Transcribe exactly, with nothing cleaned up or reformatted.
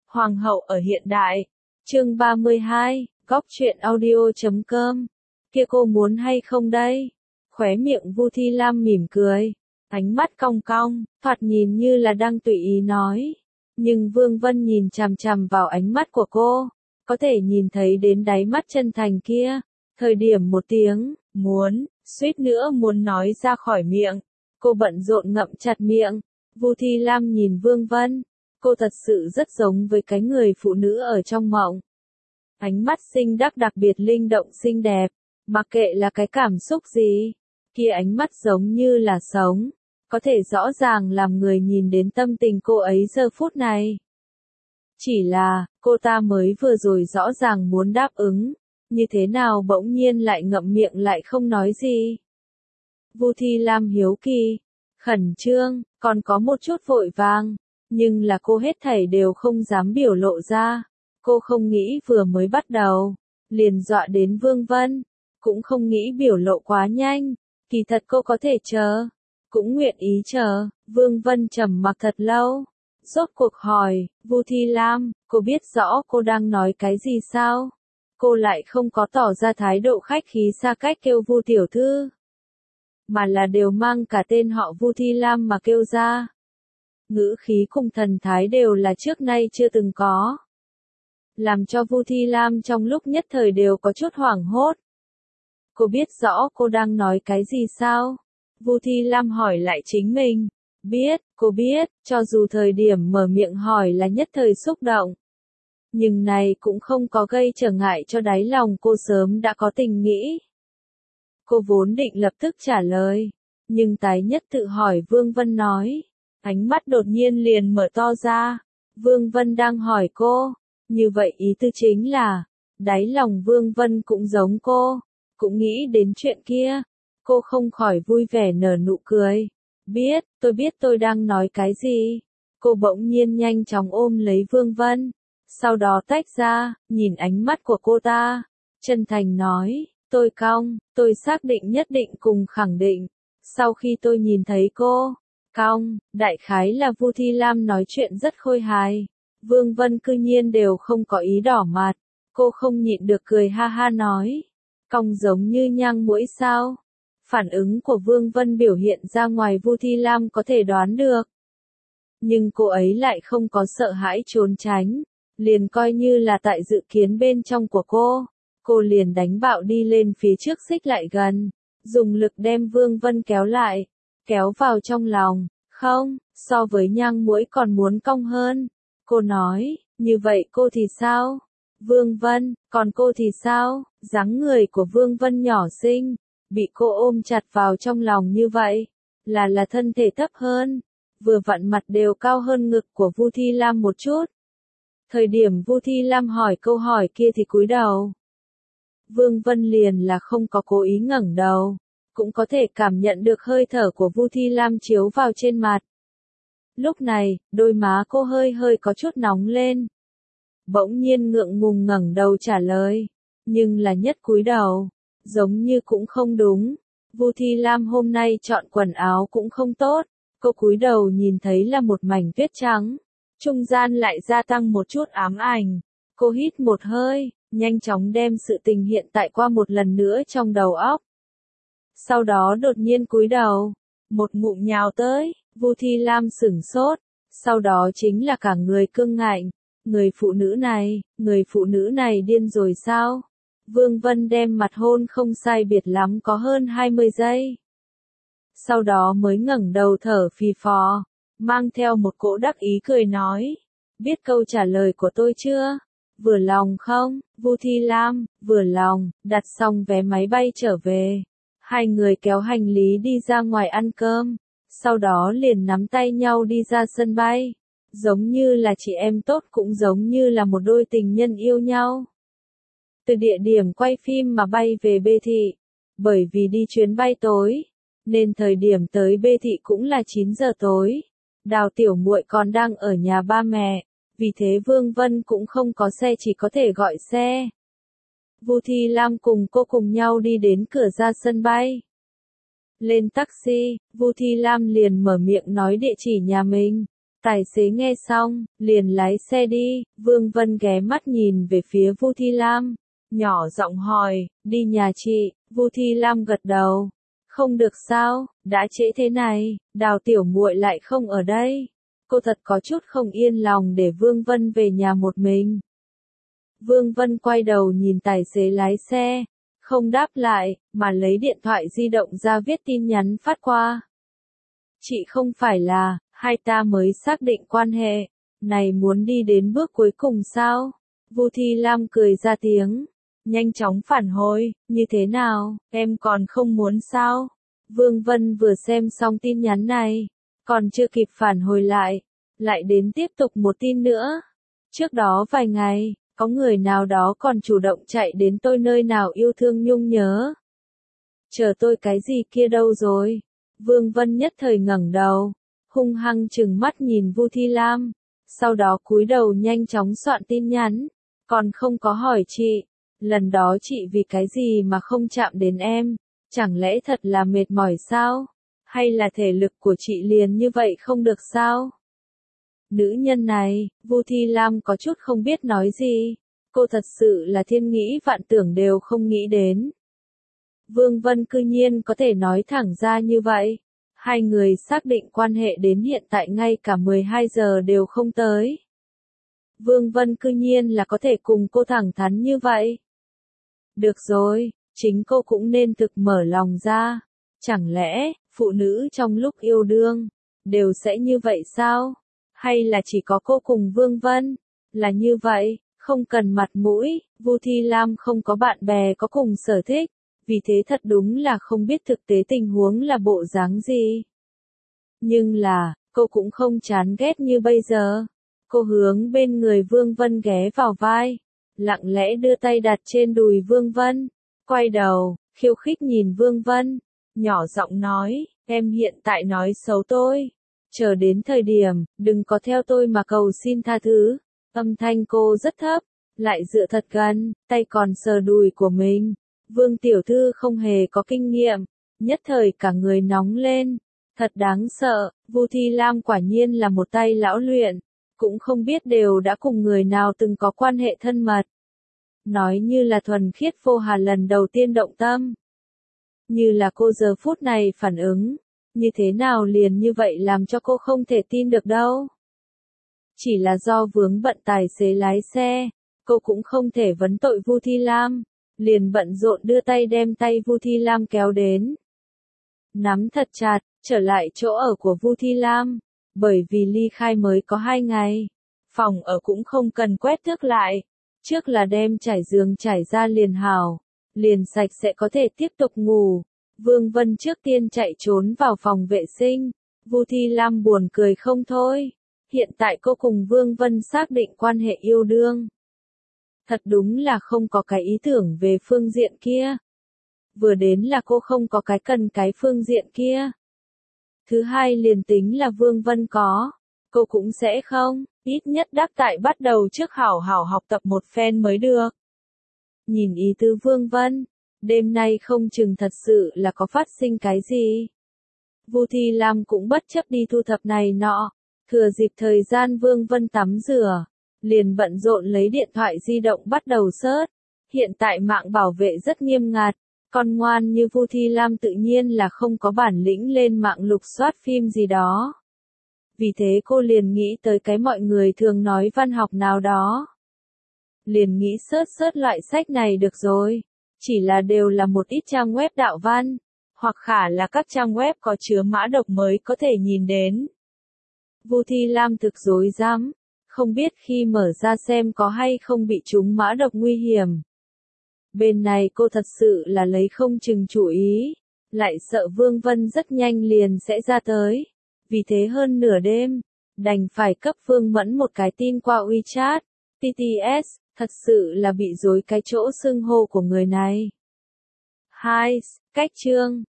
Hoàng hậu ở hiện đại. Chương ba mươi hai, góc truyện audio chấm com. Kia cô muốn hay không đây? Khóe miệng Vu Thi Lam mỉm cười, ánh mắt cong cong, thoạt nhìn như là đang tùy ý nói. Nhưng Vương Vân nhìn chằm chằm vào ánh mắt của cô, có thể nhìn thấy đến đáy mắt chân thành kia. Thời điểm một tiếng, muốn, suýt nữa muốn nói ra khỏi miệng. Cô bận rộn ngậm chặt miệng. Vu Thi Lam nhìn Vương Vân, cô thật sự rất giống với cái người phụ nữ ở trong mộng. Ánh mắt xinh đắc đặc biệt linh động xinh đẹp, mặc kệ là cái cảm xúc gì, kia ánh mắt giống như là sống, có thể rõ ràng làm người nhìn đến tâm tình cô ấy giờ phút này. Chỉ là, cô ta mới vừa rồi rõ ràng muốn đáp ứng, như thế nào bỗng nhiên lại ngậm miệng lại không nói gì. Vu Thi Lam hiếu kỳ, khẩn trương, còn có một chút vội vàng, nhưng là cô hết thảy đều không dám biểu lộ ra. Cô không nghĩ vừa mới bắt đầu, liền dọa đến Vương Vân, cũng không nghĩ biểu lộ quá nhanh, kỳ thật cô có thể chờ, cũng nguyện ý chờ. Vương Vân trầm mặc thật lâu, rốt cuộc hỏi, Vu Thi Lam, cô biết rõ cô đang nói cái gì sao? Cô lại không có tỏ ra thái độ khách khí xa cách kêu Vu tiểu thư, mà là đều mang cả tên họ Vu Thi Lam mà kêu ra. Ngữ khí cùng thần thái đều là trước nay chưa từng có, làm cho Vu Thi Lam trong lúc nhất thời đều có chút hoảng hốt. Cô biết rõ cô đang nói cái gì sao? Vu Thi Lam hỏi lại chính mình. Biết, cô biết, cho dù thời điểm mở miệng hỏi là nhất thời xúc động, nhưng này cũng không có gây trở ngại cho đáy lòng cô sớm đã có tình nghĩ. Cô vốn định lập tức trả lời, nhưng tái nhất tự hỏi Vương Vân nói, ánh mắt đột nhiên liền mở to ra. Vương Vân đang hỏi cô, như vậy ý tư chính là, đáy lòng Vương Vân cũng giống cô, cũng nghĩ đến chuyện kia. Cô không khỏi vui vẻ nở nụ cười. Biết, tôi biết tôi đang nói cái gì. Cô bỗng nhiên nhanh chóng ôm lấy Vương Vân, sau đó tách ra, nhìn ánh mắt của cô ta, chân thành nói, tôi cong, tôi xác định nhất định cùng khẳng định. Sau khi tôi nhìn thấy cô, cong, đại khái là Vu Thi Lam nói chuyện rất khôi hài. Vương Vân cư nhiên đều không có ý đỏ mặt, cô không nhịn được cười ha ha nói, cong giống như nhang muỗi sao? Phản ứng của Vương Vân biểu hiện ra ngoài Vu Thi Lam có thể đoán được. Nhưng cô ấy lại không có sợ hãi trốn tránh, liền coi như là tại dự kiến bên trong của cô. Cô liền đánh bạo đi lên phía trước xích lại gần, dùng lực đem Vương Vân kéo lại, kéo vào trong lòng, không, so với nhang muỗi còn muốn cong hơn. Cô nói, như vậy cô thì sao? Vương Vân, còn cô thì sao? Dáng người của Vương Vân nhỏ xinh, bị cô ôm chặt vào trong lòng như vậy, là là thân thể thấp hơn, vừa vặn mặt đều cao hơn ngực của Vu Thi Lam một chút. Thời điểm Vu Thi Lam hỏi câu hỏi kia thì cúi đầu. Vương Vân liền là không có cố ý ngẩng đầu, cũng có thể cảm nhận được hơi thở của Vu Thi Lam chiếu vào trên mặt. Lúc này, đôi má cô hơi hơi có chút nóng lên. Bỗng nhiên ngượng ngùng ngẩng đầu trả lời, nhưng là nhất cúi đầu, giống như cũng không đúng. Vu Thi Lam hôm nay chọn quần áo cũng không tốt, cô cúi đầu nhìn thấy là một mảnh tuyết trắng, trung gian lại gia tăng một chút ám ảnh. Cô hít một hơi, nhanh chóng đem sự tình hiện tại qua một lần nữa trong đầu óc. Sau đó đột nhiên cúi đầu, một ngụm nhào tới. Vu Thi Lam sửng sốt, sau đó chính là cả người cương ngạnh. Người phụ nữ này, người phụ nữ này điên rồi sao? Vương Vân đem mặt hôn không sai biệt lắm có hơn hai mươi giây. Sau đó mới ngẩng đầu thở phì phò, mang theo một cỗ đắc ý cười nói, biết câu trả lời của tôi chưa? Vừa lòng không? Vu Thi Lam, vừa lòng. Đặt xong vé máy bay trở về, hai người kéo hành lý đi ra ngoài ăn cơm. Sau đó liền nắm tay nhau đi ra sân bay, giống như là chị em tốt cũng giống như là một đôi tình nhân yêu nhau. Từ địa điểm quay phim mà bay về B thị, bởi vì đi chuyến bay tối, nên thời điểm tới B thị cũng là chín giờ tối. Đào tiểu muội còn đang ở nhà ba mẹ, vì thế Vương Vân cũng không có xe chỉ có thể gọi xe. Vu Thi Lam cùng cô cùng nhau đi đến cửa ra sân bay. Lên taxi, Vu Thi Lam liền mở miệng nói địa chỉ nhà mình. Tài xế nghe xong, liền lái xe đi, Vương Vân ghé mắt nhìn về phía Vu Thi Lam, nhỏ giọng hỏi, đi nhà chị, Vu Thi Lam gật đầu. Không được sao, đã trễ thế này, Đào tiểu muội lại không ở đây. Cô thật có chút không yên lòng để Vương Vân về nhà một mình. Vương Vân quay đầu nhìn tài xế lái xe, không đáp lại, mà lấy điện thoại di động ra viết tin nhắn phát qua. Chị không phải là, hai ta mới xác định quan hệ, này muốn đi đến bước cuối cùng sao? Vu Thi Lam cười ra tiếng, nhanh chóng phản hồi, như thế nào, em còn không muốn sao? Vương Vân vừa xem xong tin nhắn này, còn chưa kịp phản hồi lại, lại đến tiếp tục một tin nữa. Trước đó vài ngày, có người nào đó còn chủ động chạy đến tôi nơi nào yêu thương nhung nhớ. Chờ tôi cái gì kia đâu rồi? Vương Vân nhất thời ngẩng đầu, hung hăng trừng mắt nhìn Vu Thi Lam, sau đó cúi đầu nhanh chóng soạn tin nhắn, còn không có hỏi chị, lần đó chị vì cái gì mà không chạm đến em, chẳng lẽ thật là mệt mỏi sao? Hay là thể lực của chị liền như vậy không được sao? Nữ nhân này, Vu Thi Lam có chút không biết nói gì, cô thật sự là thiên nghĩ vạn tưởng đều không nghĩ đến. Vương Vân cư nhiên có thể nói thẳng ra như vậy. Hai người xác định quan hệ đến hiện tại ngay cả mười hai giờ đều không tới. Vương Vân cư nhiên là có thể cùng cô thẳng thắn như vậy. Được rồi, chính cô cũng nên thực mở lòng ra. Chẳng lẽ, phụ nữ trong lúc yêu đương, đều sẽ như vậy sao? Hay là chỉ có cô cùng Vương Vân? Là như vậy, không cần mặt mũi, Vu Thi Lam không có bạn bè có cùng sở thích. Vì thế thật đúng là không biết thực tế tình huống là bộ dáng gì. Nhưng là, cô cũng không chán ghét như bây giờ. Cô hướng bên người Vương Vân ghé vào vai, lặng lẽ đưa tay đặt trên đùi Vương Vân, quay đầu, khiêu khích nhìn Vương Vân, nhỏ giọng nói, em hiện tại nói xấu tôi. Chờ đến thời điểm, đừng có theo tôi mà cầu xin tha thứ. Âm thanh cô rất thấp, lại dựa thật gần, tay còn sờ đùi của mình. Vương tiểu thư không hề có kinh nghiệm, nhất thời cả người nóng lên, thật đáng sợ, Vu Thi Lam quả nhiên là một tay lão luyện, cũng không biết đều đã cùng người nào từng có quan hệ thân mật. Nói như là thuần khiết vô hà lần đầu tiên động tâm. Như là cô giờ phút này phản ứng, như thế nào liền như vậy làm cho cô không thể tin được đâu. Chỉ là do vướng bận tài xế lái xe, cô cũng không thể vấn tội Vu Thi Lam. Liền bận rộn đưa tay đem tay Vu Thi Lam kéo đến. Nắm thật chặt, trở lại chỗ ở của Vu Thi Lam, bởi vì ly khai mới có hai ngày. Phòng ở cũng không cần quét tước lại, trước là đem trải giường trải ra liền hào, liền sạch sẽ có thể tiếp tục ngủ. Vương Vân trước tiên chạy trốn vào phòng vệ sinh, Vu Thi Lam buồn cười không thôi. Hiện tại cô cùng Vương Vân xác định quan hệ yêu đương. Thật đúng là không có cái ý tưởng về phương diện kia. Vừa đến là cô không có cái cần cái phương diện kia. Thứ hai liền tính là Vương Vân có, cô cũng sẽ không, ít nhất đáp tại bắt đầu trước hảo hảo học tập một phen mới được. Nhìn ý tứ Vương Vân, đêm nay không chừng thật sự là có phát sinh cái gì. Vu Thi Lam cũng bất chấp đi thu thập này nọ, thừa dịp thời gian Vương Vân tắm rửa. Liền bận rộn lấy điện thoại di động bắt đầu search. Hiện tại mạng bảo vệ rất nghiêm ngặt, con ngoan như Vu Thi Lam tự nhiên là không có bản lĩnh lên mạng lục soát phim gì đó. Vì thế cô liền nghĩ tới cái mọi người thường nói văn học nào đó. Liền nghĩ search search loại sách này được rồi, chỉ là đều là một ít trang web đạo văn, hoặc khả là các trang web có chứa mã độc mới có thể nhìn đến. Vu Thi Lam thực rối rắm. Không biết khi mở ra xem có hay không bị trúng mã độc nguy hiểm. Bên này cô thật sự là lấy không chừng chủ ý, lại sợ Vương Vân rất nhanh liền sẽ ra tới. Vì thế hơn nửa đêm, đành phải cấp Vương Mẫn một cái tin qua WeChat, tê tê ét, thật sự là bị rối cái chỗ xưng hô của người này. hai. Cách chương